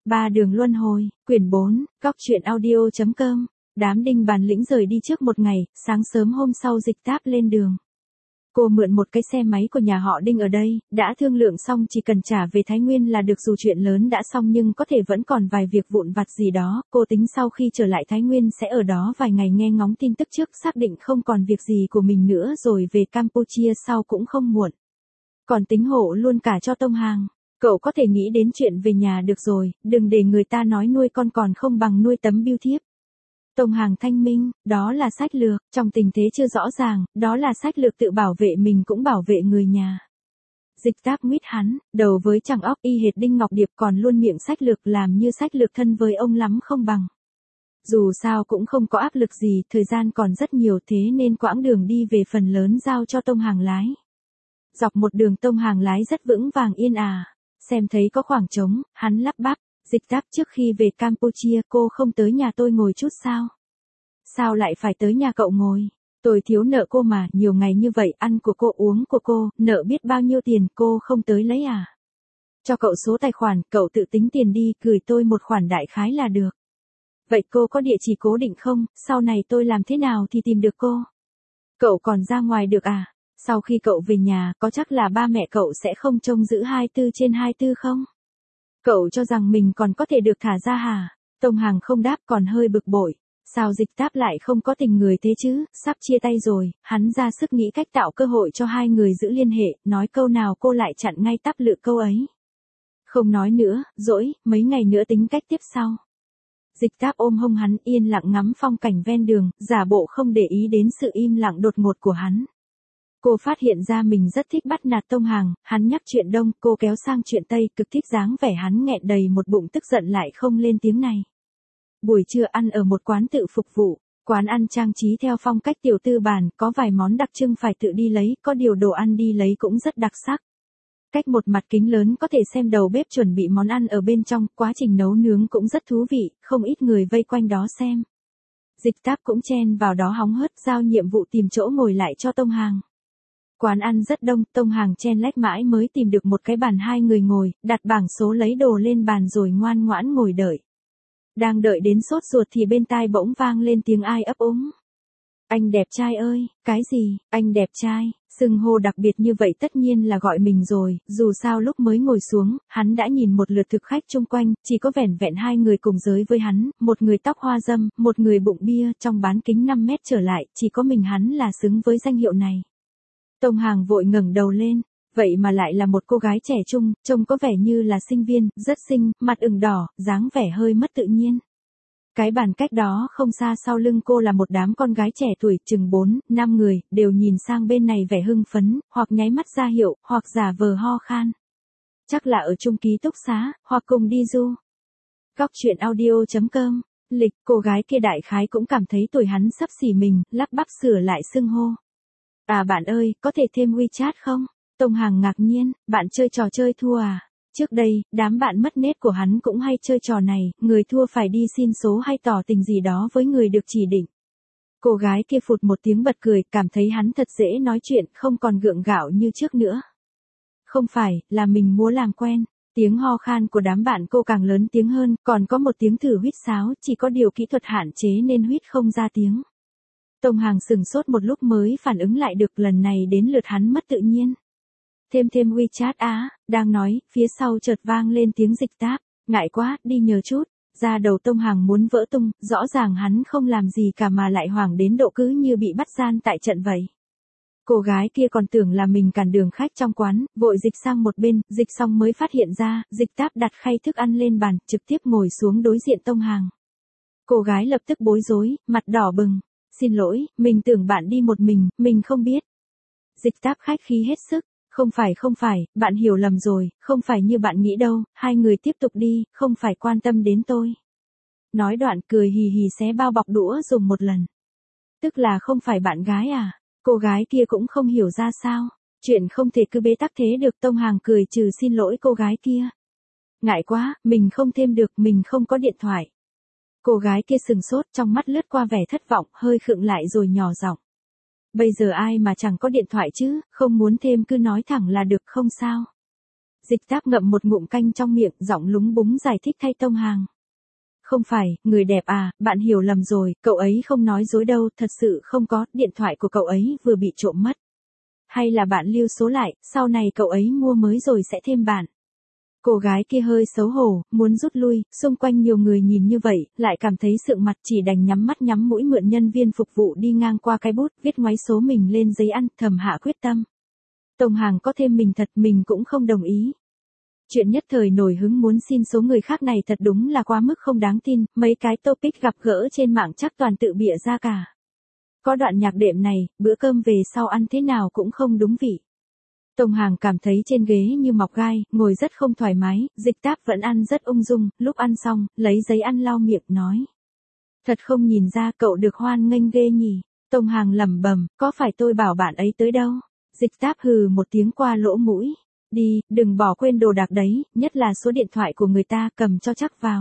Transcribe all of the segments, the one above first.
Ba đường luân hồi, quyển 4, Góc truyện audio.com. Đám đinh bản lĩnh rời đi trước một ngày, sáng sớm hôm sau Dịch Táp lên đường. Cô mượn một cái xe máy của nhà họ Đinh ở đây, đã thương lượng xong chỉ cần trả về Thái Nguyên là được, dù chuyện lớn đã xong nhưng có thể vẫn còn vài việc vụn vặt gì đó, cô tính sau khi trở lại Thái Nguyên sẽ ở đó vài ngày nghe ngóng tin tức trước, xác định không còn việc gì của mình nữa rồi về Campuchia sau cũng không muộn. Còn tính hộ luôn cả cho Tông Hàng. Cậu có thể nghĩ đến chuyện về nhà được rồi, đừng để người ta nói nuôi con còn không bằng nuôi tấm bưu thiếp. Tông Hàng thanh minh, đó là sách lược, trong tình thế chưa rõ ràng, đó là sách lược tự bảo vệ mình cũng bảo vệ người nhà. Dịch Táp nguyết hắn, đầu với chẳng óc y hệt Đinh Ngọc Điệp còn luôn miệng sách lược làm như sách lược thân với ông lắm không bằng. Dù sao cũng không có áp lực gì, thời gian còn rất nhiều thế nên quãng đường đi về phần lớn giao cho Tông Hàng lái. Dọc một đường Tông Hàng lái rất vững vàng yên ả. Xem thấy có khoảng trống, hắn lắp bắp, Dịch Táp trước khi về Campuchia cô không tới nhà tôi ngồi chút sao? Sao lại phải tới nhà cậu ngồi? Tôi thiếu nợ cô mà, nhiều ngày như vậy ăn của cô uống của cô, nợ biết bao nhiêu tiền cô không tới lấy à? Cho cậu số tài khoản, cậu tự tính tiền đi, gửi tôi một khoản đại khái là được. Vậy cô có địa chỉ cố định không, sau này tôi làm thế nào thì tìm được cô? Cậu còn ra ngoài được à? Sau khi cậu về nhà, có chắc là ba mẹ cậu sẽ không trông giữ 24/24 không? Cậu cho rằng mình còn có thể được thả ra hả? Tông Hàng không đáp còn hơi bực bội. Sao Dịch Táp lại không có tình người thế chứ, sắp chia tay rồi, hắn ra sức nghĩ cách tạo cơ hội cho hai người giữ liên hệ, nói câu nào cô lại chặn ngay tắp lự câu ấy. Không nói nữa, dỗi, mấy ngày nữa tính cách tiếp sau. Dịch Táp ôm hông hắn yên lặng ngắm phong cảnh ven đường, giả bộ không để ý đến sự im lặng đột ngột của hắn. Cô phát hiện ra mình rất thích bắt nạt Tông Hàng, hắn nhắc chuyện Đông, cô kéo sang chuyện Tây, cực thích dáng vẻ hắn nghẹn đầy một bụng tức giận lại không lên tiếng này. Buổi trưa ăn ở một quán tự phục vụ, quán ăn trang trí theo phong cách tiểu tư bản, có vài món đặc trưng phải tự đi lấy, có điều đồ ăn đi lấy cũng rất đặc sắc. Cách một mặt kính lớn có thể xem đầu bếp chuẩn bị món ăn ở bên trong, quá trình nấu nướng cũng rất thú vị, không ít người vây quanh đó xem. Dịch Táp cũng chen vào đó hóng hớt, giao nhiệm vụ tìm chỗ ngồi lại cho Tông Hàng. Quán ăn rất đông, Tông Hàng chen lách mãi mới tìm được một cái bàn hai người ngồi, đặt bảng số lấy đồ lên bàn rồi ngoan ngoãn ngồi đợi. Đang đợi đến sốt ruột thì bên tai bỗng vang lên tiếng ai ấp úng. Anh đẹp trai ơi, cái gì, anh đẹp trai, xưng hô đặc biệt như vậy tất nhiên là gọi mình rồi, dù sao lúc mới ngồi xuống, hắn đã nhìn một lượt thực khách chung quanh, chỉ có vẻn vẹn hai người cùng giới với hắn, một người tóc hoa dâm, một người bụng bia, trong bán kính 5 mét trở lại, chỉ có mình hắn là xứng với danh hiệu này. Tông Hàng vội ngẩng đầu lên, vậy mà lại là một cô gái trẻ trung, trông có vẻ như là sinh viên, rất xinh, mặt ửng đỏ, dáng vẻ hơi mất tự nhiên. Cái bàn cách đó không xa sau lưng cô là một đám con gái trẻ tuổi, chừng 4-5 người, đều nhìn sang bên này vẻ hưng phấn, hoặc nháy mắt ra hiệu, hoặc giả vờ ho khan. Chắc là ở chung ký túc xá, hoặc cùng đi du. Góc truyện audio.com, lịch, cô gái kia đại khái cũng cảm thấy tuổi hắn sắp xỉ mình, lắp bắp sửa lại xưng hô. À bạn ơi, có thể thêm WeChat không? Tông Hàng ngạc nhiên, bạn chơi trò chơi thua à? Trước đây, đám bạn mất nết của hắn cũng hay chơi trò này, người thua phải đi xin số hay tỏ tình gì đó với người được chỉ định. Cô gái kia phụt một tiếng bật cười, cảm thấy hắn thật dễ nói chuyện, không còn gượng gạo như trước nữa. Không phải, là mình muốn làm quen. Tiếng ho khan của đám bạn cô càng lớn tiếng hơn, còn có một tiếng thử huýt sáo, chỉ có điều kỹ thuật hạn chế nên huýt không ra tiếng. Tông Hàng sừng sốt một lúc mới phản ứng lại được, lần này đến lượt hắn mất tự nhiên. Thêm WeChat á, đang nói, phía sau chợt vang lên tiếng Dịch Táp, ngại quá, đi nhờ chút, ra đầu Tông Hàng muốn vỡ tung, rõ ràng hắn không làm gì cả mà lại hoảng đến độ cứ như bị bắt gian tại trận vậy. Cô gái kia còn tưởng là mình cản đường khách trong quán, vội dịch sang một bên, dịch xong mới phát hiện ra, Dịch Táp đặt khay thức ăn lên bàn, trực tiếp ngồi xuống đối diện Tông Hàng. Cô gái lập tức bối rối, mặt đỏ bừng. Xin lỗi, mình tưởng bạn đi một mình không biết. Dịch Táp khách khí hết sức, không phải, bạn hiểu lầm rồi, không phải như bạn nghĩ đâu, hai người tiếp tục đi, không phải quan tâm đến tôi. Nói đoạn cười hì hì xé bao bọc đũa dùng một lần. Tức là không phải bạn gái à? Cô gái kia cũng không hiểu ra sao, chuyện không thể cứ bế tắc thế được. Tông Hàng cười trừ xin lỗi cô gái kia. Ngại quá, mình không thêm được, mình không có điện thoại. Cô gái kia sừng sốt, trong mắt lướt qua vẻ thất vọng, hơi khựng lại rồi nhỏ giọng. Bây giờ ai mà chẳng có điện thoại chứ, không muốn thêm cứ nói thẳng là được không sao. Dịch Táp ngậm một ngụm canh trong miệng, giọng lúng búng giải thích thay Tông Hàng. Không phải, người đẹp à, bạn hiểu lầm rồi, cậu ấy không nói dối đâu, thật sự không có, điện thoại của cậu ấy vừa bị trộm mất. Hay là bạn lưu số lại, sau này cậu ấy mua mới rồi sẽ thêm bạn. Cô gái kia hơi xấu hổ, muốn rút lui, xung quanh nhiều người nhìn như vậy, lại cảm thấy sượng mặt, chỉ đành nhắm mắt nhắm mũi mượn nhân viên phục vụ đi ngang qua cái bút, viết ngoáy số mình lên giấy ăn, thầm hạ quyết tâm. Tông Hàng có thêm mình thật, mình cũng không đồng ý. Chuyện nhất thời nổi hứng muốn xin số người khác này thật đúng là quá mức không đáng tin, mấy cái topic gặp gỡ trên mạng chắc toàn tự bịa ra cả. Có đoạn nhạc đệm này, bữa cơm về sau ăn thế nào cũng không đúng vị. Tông Hàng cảm thấy trên ghế như mọc gai, ngồi rất không thoải mái, Dịch Táp vẫn ăn rất ung dung, lúc ăn xong, lấy giấy ăn lau miệng nói. Thật không nhìn ra cậu được hoan nghênh ghê nhỉ. Tông Hàng lẩm bẩm, có phải tôi bảo bạn ấy tới đâu? Dịch Táp hừ một tiếng qua lỗ mũi. Đi, đừng bỏ quên đồ đạc đấy, nhất là số điện thoại của người ta, cầm cho chắc vào.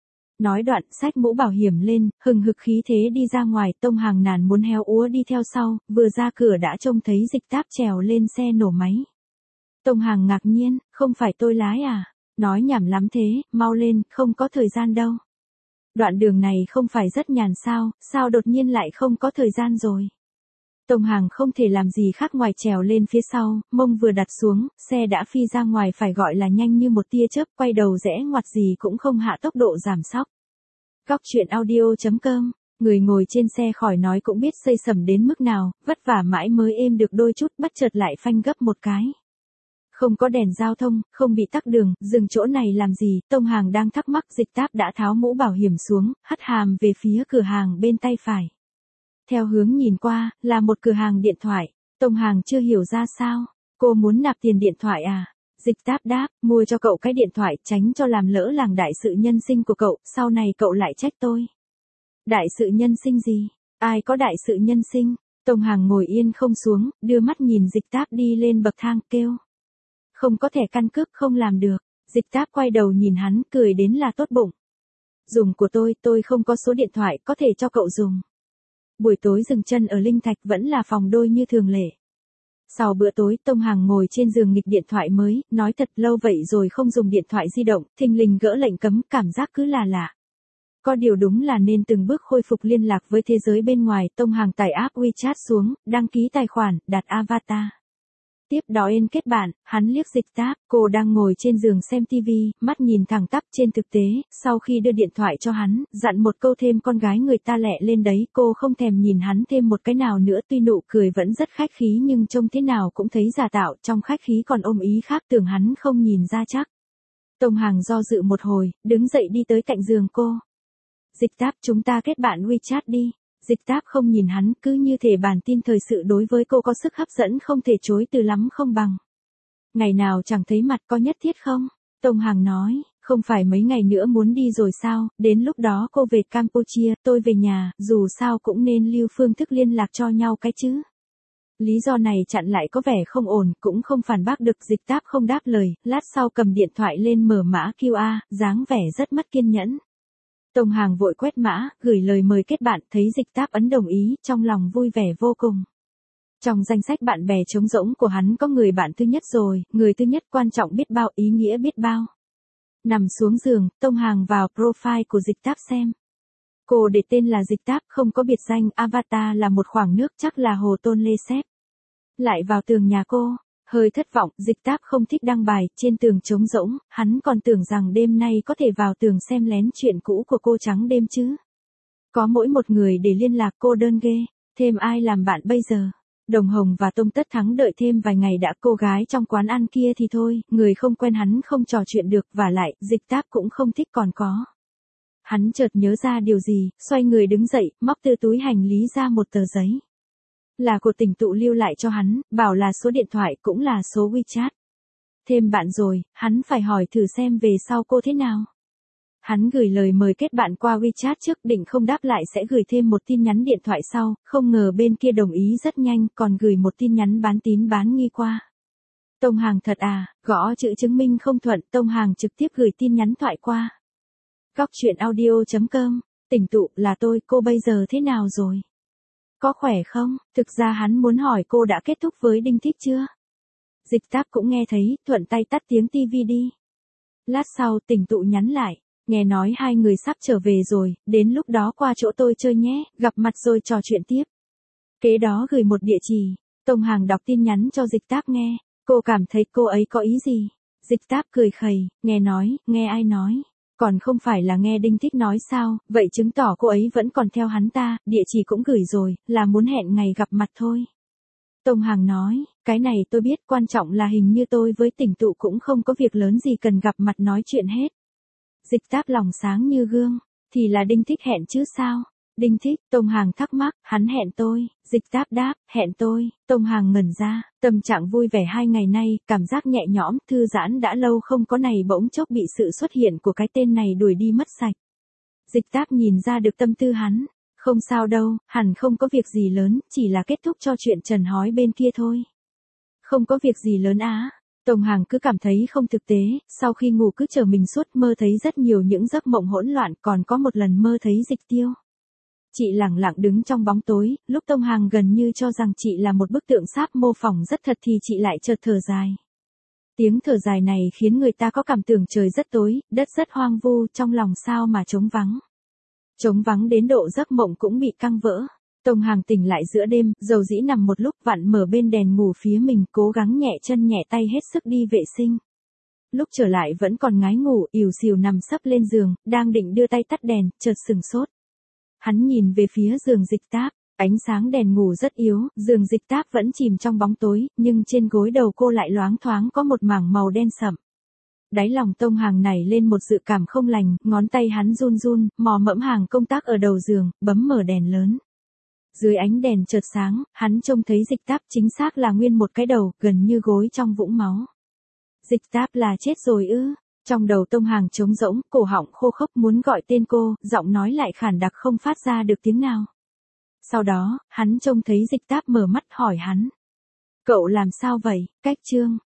Nói đoạn, xách mũ bảo hiểm lên, hừng hực khí thế đi ra ngoài, Tông Hàng nản muốn heo úa đi theo sau, vừa ra cửa đã trông thấy Dịch Táp trèo lên xe nổ máy. Tông Hàng ngạc nhiên, không phải tôi lái à? Nói nhảm lắm thế, mau lên, không có thời gian đâu. Đoạn đường này không phải rất nhàn sao đột nhiên lại không có thời gian rồi. Tông Hàng không thể làm gì khác ngoài trèo lên phía sau, mông vừa đặt xuống, xe đã phi ra ngoài phải gọi là nhanh như một tia chớp, quay đầu rẽ ngoặt gì cũng không hạ tốc độ giảm sóc. Góc truyện audio.com, người ngồi trên xe khỏi nói cũng biết xây sẩm đến mức nào, vất vả mãi mới êm được đôi chút, bất chợt lại phanh gấp một cái. Không có đèn giao thông, không bị tắc đường, dừng chỗ này làm gì, Tông Hàng đang thắc mắc, Dịch Táp đã tháo mũ bảo hiểm xuống, hất hàm về phía cửa hàng bên tay phải. Theo hướng nhìn qua, là một cửa hàng điện thoại. Tông Hàng chưa hiểu ra sao. Cô muốn nạp tiền điện thoại à? Dịch Táp đáp, mua cho cậu cái điện thoại, tránh cho làm lỡ làng đại sự nhân sinh của cậu, sau này cậu lại trách tôi. Đại sự nhân sinh gì? Ai có đại sự nhân sinh? Tông Hàng ngồi yên không xuống, đưa mắt nhìn Dịch Táp đi lên bậc thang, kêu. Không có thẻ căn cước không làm được. Dịch Táp quay đầu nhìn hắn, cười đến là tốt bụng. Dùng của tôi không có số điện thoại, có thể cho cậu dùng. Buổi tối dừng chân ở Linh Thạch vẫn là phòng đôi như thường lệ. Sau bữa tối, Tông Hàng ngồi trên giường nghịch điện thoại mới, nói thật lâu vậy rồi không dùng điện thoại di động, thình lình gỡ lệnh cấm, cảm giác cứ là lạ. Có điều đúng là nên từng bước khôi phục liên lạc với thế giới bên ngoài, Tông Hàng tải app WeChat xuống, đăng ký tài khoản, đặt avatar. Tiếp đó kết bạn, hắn liếc Dịch Táp, cô đang ngồi trên giường xem TV, mắt nhìn thẳng tắp trên thực tế, sau khi đưa điện thoại cho hắn, dặn một câu thêm con gái người ta lẹ lên đấy, cô không thèm nhìn hắn thêm một cái nào nữa, tuy nụ cười vẫn rất khách khí nhưng trông thế nào cũng thấy giả tạo, trong khách khí còn ôm ý khác, tưởng hắn không nhìn ra chắc. Tông Hàng do dự một hồi, đứng dậy đi tới cạnh giường cô. Dịch Táp, chúng ta kết bạn WeChat đi. Dịch Táp không nhìn hắn, cứ như thể bản tin thời sự đối với cô có sức hấp dẫn không thể chối từ lắm không bằng. Ngày nào chẳng thấy mặt, có nhất thiết không? Tông Hàng nói, không phải mấy ngày nữa muốn đi rồi sao, đến lúc đó cô về Campuchia, tôi về nhà, dù sao cũng nên lưu phương thức liên lạc cho nhau cái chứ. Lý do này chặn lại có vẻ không ổn, cũng không phản bác được. Dịch Táp không đáp lời, lát sau cầm điện thoại lên mở mã QR, dáng vẻ rất mất kiên nhẫn. Tông Hàng vội quét mã, gửi lời mời kết bạn, thấy Dịch Táp ấn đồng ý, trong lòng vui vẻ vô cùng. Trong danh sách bạn bè trống rỗng của hắn có người bạn thứ nhất rồi, người thứ nhất quan trọng biết bao, ý nghĩa biết bao. Nằm xuống giường, Tông Hàng vào profile của Dịch Táp xem. Cô để tên là Dịch Táp, không có biệt danh, avatar là một khoảng nước, chắc là Hồ Tôn Lê Sép. Lại vào tường nhà cô. Hơi thất vọng, Dịch Táp không thích đăng bài, trên tường trống rỗng, hắn còn tưởng rằng đêm nay có thể vào tường xem lén chuyện cũ của cô trắng đêm chứ. Có mỗi một người để liên lạc, cô đơn ghê, thêm ai làm bạn bây giờ. Đồng Hồng và Tông Tất Thắng đợi thêm vài ngày đã, cô gái trong quán ăn kia thì thôi, người không quen hắn không trò chuyện được, vả lại, Dịch Táp cũng không thích còn có. Hắn chợt nhớ ra điều gì, xoay người đứng dậy, móc từ túi hành lý ra một tờ giấy. Là của Tình Tụ lưu lại cho hắn, bảo là số điện thoại cũng là số WeChat. Thêm bạn rồi, hắn phải hỏi thử xem về sau cô thế nào. Hắn gửi lời mời kết bạn qua WeChat trước, định không đáp lại sẽ gửi thêm một tin nhắn điện thoại sau, không ngờ bên kia đồng ý rất nhanh, còn gửi một tin nhắn bán tín bán nghi qua. Tông Hàng thật à, gõ chữ chứng minh không thuận, Tông Hàng trực tiếp gửi tin nhắn thoại qua. Góc truyện audio.com, Tình Tụ, là tôi, cô bây giờ thế nào rồi? Có khỏe không? Thực ra hắn muốn hỏi cô đã kết thúc với Đinh Thích chưa? Dịch Táp cũng nghe thấy, thuận tay tắt tiếng tivi đi. Lát sau Tỉnh Tụ nhắn lại, nghe nói hai người sắp trở về rồi, đến lúc đó qua chỗ tôi chơi nhé, gặp mặt rồi trò chuyện tiếp. Kế đó gửi một địa chỉ. Tông Hàng đọc tin nhắn cho Dịch Táp nghe, cô cảm thấy cô ấy có ý gì? Dịch Táp cười khẩy, nghe ai nói? Còn không phải là nghe Đinh Thích nói sao, vậy chứng tỏ cô ấy vẫn còn theo hắn ta, địa chỉ cũng gửi rồi, là muốn hẹn ngày gặp mặt thôi. Tông Hàng nói, cái này tôi biết, quan trọng là hình như tôi với Tỉnh Tụ cũng không có việc lớn gì cần gặp mặt nói chuyện hết. Dịch Táp lòng sáng như gương, thì là Đinh Thích hẹn chứ sao? Đinh Thích, Tông Hàng thắc mắc, hắn hẹn tôi, Dịch Táp đáp, hẹn tôi, Tông Hàng ngẩn ra, tâm trạng vui vẻ 2 ngày nay, cảm giác nhẹ nhõm, thư giãn đã lâu không có này bỗng chốc bị sự xuất hiện của cái tên này đuổi đi mất sạch. Dịch Táp nhìn ra được tâm tư hắn, không sao đâu, hẳn không có việc gì lớn, chỉ là kết thúc cho chuyện Trần Hói bên kia thôi. Không có việc gì lớn á. Tông Hàng cứ cảm thấy không thực tế, sau khi ngủ cứ chờ mình suốt mơ thấy rất nhiều những giấc mộng hỗn loạn, còn có một lần mơ thấy Dịch Tiêu. Chị lẳng lặng đứng trong bóng tối, lúc Tông Hàng gần như cho rằng chị là một bức tượng sáp mô phỏng rất thật thì chị lại chợt thở dài. Tiếng thở dài này khiến người ta có cảm tưởng trời rất tối, đất rất hoang vu, trong lòng sao mà trống vắng. Trống vắng đến độ giấc mộng cũng bị căng vỡ. Tông Hàng tỉnh lại giữa đêm, dầu dĩ nằm một lúc vặn mở bên đèn ngủ phía mình, cố gắng nhẹ chân nhẹ tay hết sức đi vệ sinh. Lúc trở lại vẫn còn ngái ngủ, ỉu xìu nằm sấp lên giường, đang định đưa tay tắt đèn, chợt sừng sốt. Hắn nhìn về phía giường Dịch Táp, ánh sáng đèn ngủ rất yếu, giường Dịch Táp vẫn chìm trong bóng tối, nhưng trên gối đầu cô lại loáng thoáng có một mảng màu đen sậm. Đáy lòng Tông Hàng nảy lên một dự cảm không lành, ngón tay hắn run run, mò mẫm hàng công tác ở đầu giường, bấm mở đèn lớn. Dưới ánh đèn chợt sáng, hắn trông thấy Dịch Táp chính xác là nguyên một cái đầu, gần như gối trong vũng máu. Dịch Táp là chết rồi ư? Trong đầu Tông Hàng trống rỗng, cổ họng khô khốc muốn gọi tên cô, giọng nói lại khản đặc không phát ra được tiếng nào. Sau đó, hắn trông thấy Dịch Táp mở mắt hỏi hắn. Cậu làm sao vậy? Cách chương.